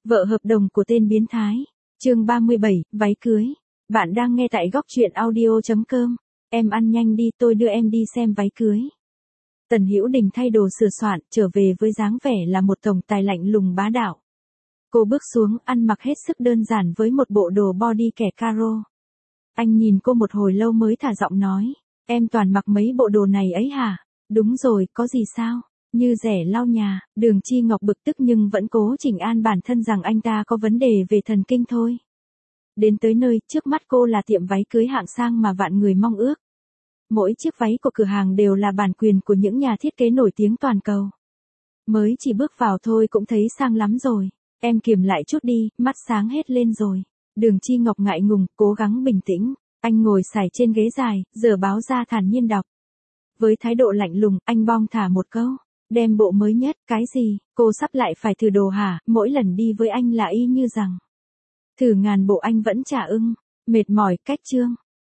Vợ hợp đồng của tên biến thái. Chương 37, váy cưới. Bạn đang nghe tại góc truyện audio.com. Em ăn nhanh đi, tôi đưa em đi xem váy cưới. Tần Hữu Đình thay đồ sửa soạn, trở về với dáng vẻ là một tổng tài lạnh lùng bá đạo. Cô bước xuống, ăn mặc hết sức đơn giản với một bộ đồ body kẻ caro. Anh nhìn cô một hồi lâu mới thả giọng nói, em toàn mặc mấy bộ đồ này ấy hả? Đúng rồi, có gì sao? Như rẻ lau nhà. Đường Chi Ngọc bực tức nhưng vẫn cố chỉnh an bản thân rằng anh ta có vấn đề về thần kinh thôi. Đến tới nơi, trước mắt cô là tiệm váy cưới hạng sang mà vạn người mong ước. Mỗi chiếc váy của cửa hàng đều là bản quyền của những nhà thiết kế nổi tiếng toàn cầu. Mới chỉ bước vào thôi cũng thấy sang lắm rồi. Em kiềm lại chút đi, mắt sáng hết lên rồi. Đường Chi Ngọc ngại ngùng, cố gắng bình tĩnh. Anh ngồi sải trên ghế dài, giở báo ra thản nhiên đọc. Với thái độ lạnh lùng, anh bong thả một câu. Đem bộ mới nhất, cái gì, cô sắp lại phải thử đồ hả? Mỗi lần đi với anh là y như rằng thử ngàn bộ anh vẫn chả ưng. Mệt mỏi, cách chương.